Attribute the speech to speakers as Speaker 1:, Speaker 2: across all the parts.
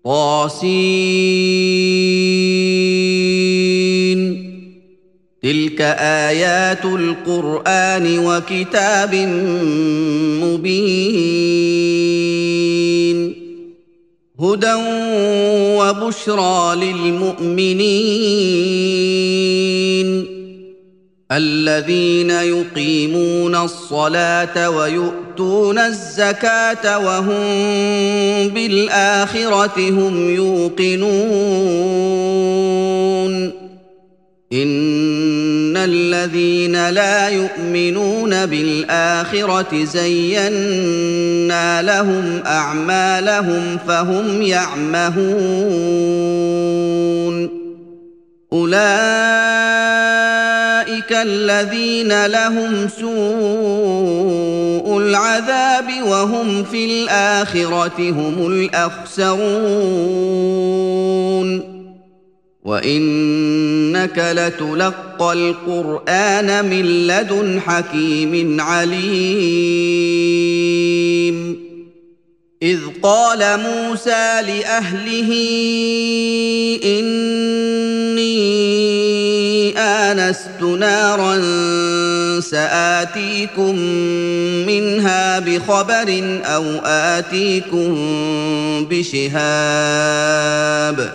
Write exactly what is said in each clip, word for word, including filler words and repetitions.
Speaker 1: طاسين تلك آيات القرآن وكتاب مبين هدى وبشرى للمؤمنين الذين يقيمون الصلاة ويؤتون الزكاة وهم بالآخرة هم يوقنون إن الذين لا يؤمنون بالآخرة زينا لهم أعمالهم فهم يعمهون أولئك الذين لهم سوء العذاب وهم في الآخرة هم الأخسرون وإنك لتلقى القرآن من لدن حكيم عليم إذ قال موسى لأهله إني آنست نارا سآتيكم منها بخبر أو آتيكم بشهاب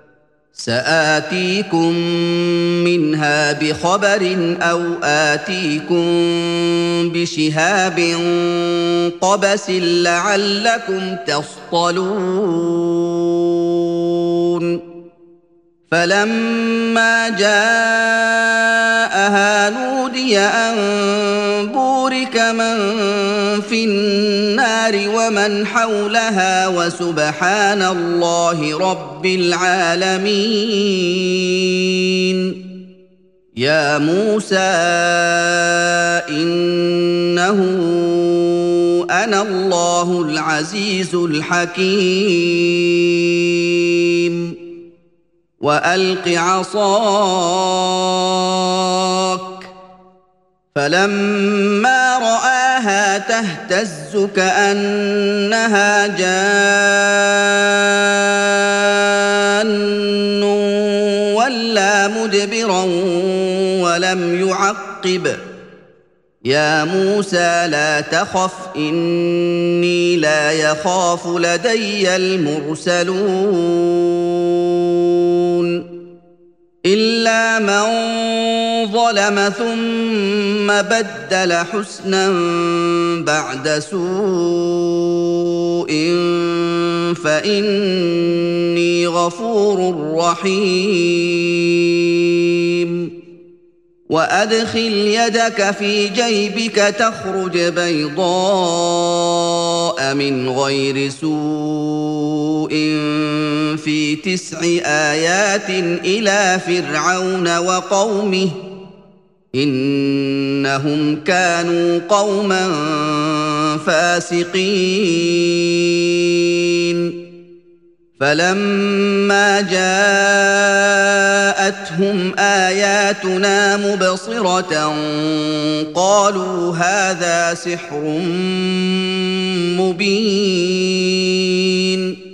Speaker 1: سآتيكم منها بخبر أو آتيكم بشهاب قبس لعلكم تصطلون فلما جاءها نودي أن بورك من في النار ومن حولها وسبحان الله رب العالمين يا موسى إنه أنا الله العزيز الحكيم وألق عصاك فلما رآها تهتز كأنها جان ولا مدبرا ولم يعقب يا موسى لا تخف إني لا يخاف لدي المرسلون إلا من ظلم ثم بدل حسنا بعد سوء فإني غفور رحيم وأدخل يدك في جيبك تخرج بيضاء من غير سوء في تسع آيات إلى فرعون وقومه إنهم كانوا قوما فاسقين فلما جاءتهم آياتنا مبصرة قالوا هذا سحر مبين